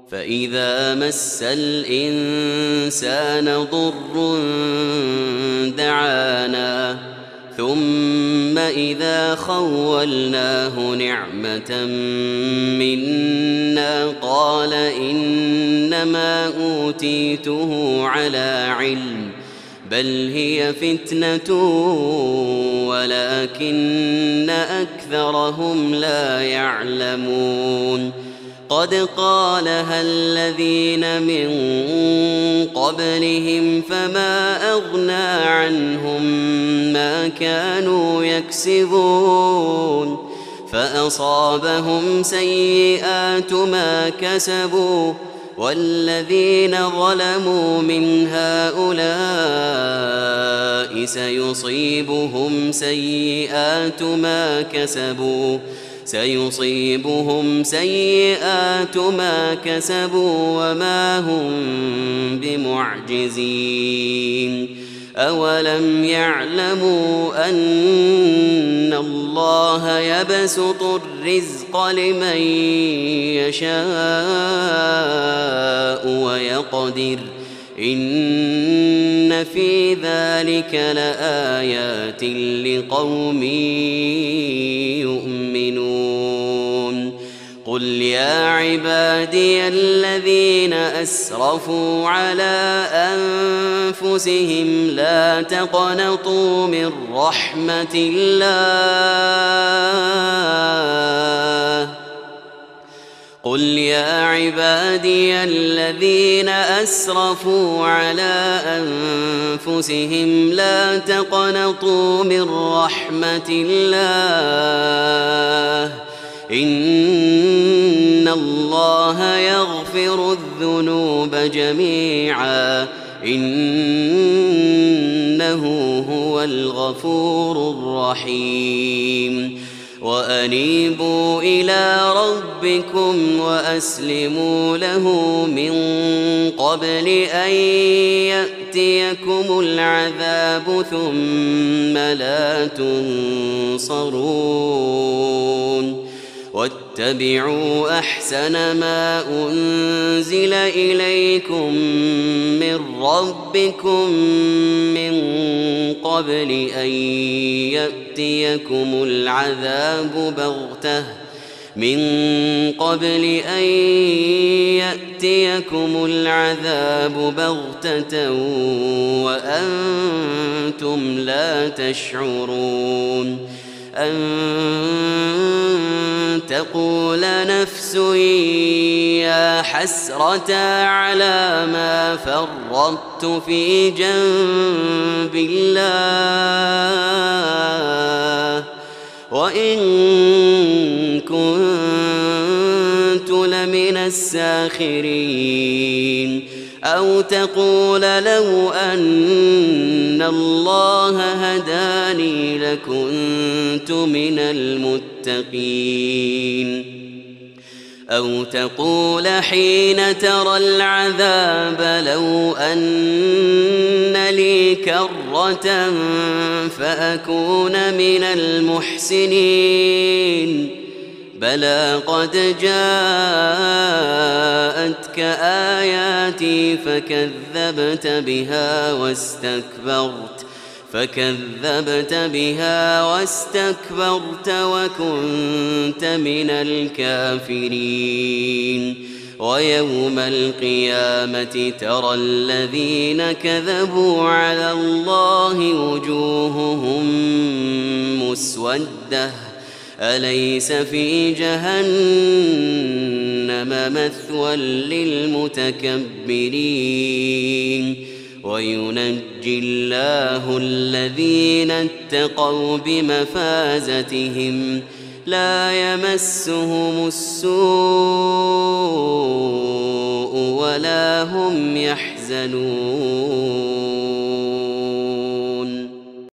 فإذا مس الإنسان ضر دعانا ثم إذا خولناه نعمة منا قال إنما أوتيته على علم بل هي فتنة ولكن أكثرهم لا يعلمون قد قالها الذين من قبلهم فما أغنى عنهم ما كانوا يكسبون فأصابهم سيئات ما كسبوا والذين ظلموا من هؤلاء سيصيبهم سيئات ما كسبوا وما هم بمعجزين أولم يعلموا أن الله يبسط الرزق لمن يشاء ويقدر إن في ذلك لآيات لقوم يؤمنون قل يا عبادي الذين أسرفوا على أنفسهم لا تقنطوا من رحمة الله قل يا عبادي الذين أسرفوا على أنفسهم لا تقنطوا من رحمة الله إن الله يغفر الذنوب جميعا إنه هو الغفور الرحيم وأنيبوا إلى ربكم وأسلموا له من قبل أن يأتيكم العذاب ثم لا تنصرون واتبعوا أحسن ما أنزل إليكم من ربكم من قبل أن يأتيكم العذاب بغتة وأنتم لا تشعرون أن تقول نفس يا حسرة على ما فرطت في جنب الله وإن كنت لمن الساخرين أو تقول لو أن الله هداني لكنت من المتقين أو تقول حين ترى العذاب لو أن لي كرة فأكون من المحسنين بلى قد جاءتك آياتي فكذبت بها واستكبرت وكنت من الكافرين ويوم القيامة ترى الذين كذبوا على الله وجوههم مسودة أليس في جهنم مثوى للمتكبرين وينجي الله الذين اتقوا بمفازتهم لا يمسهم السوء ولا هم يحزنون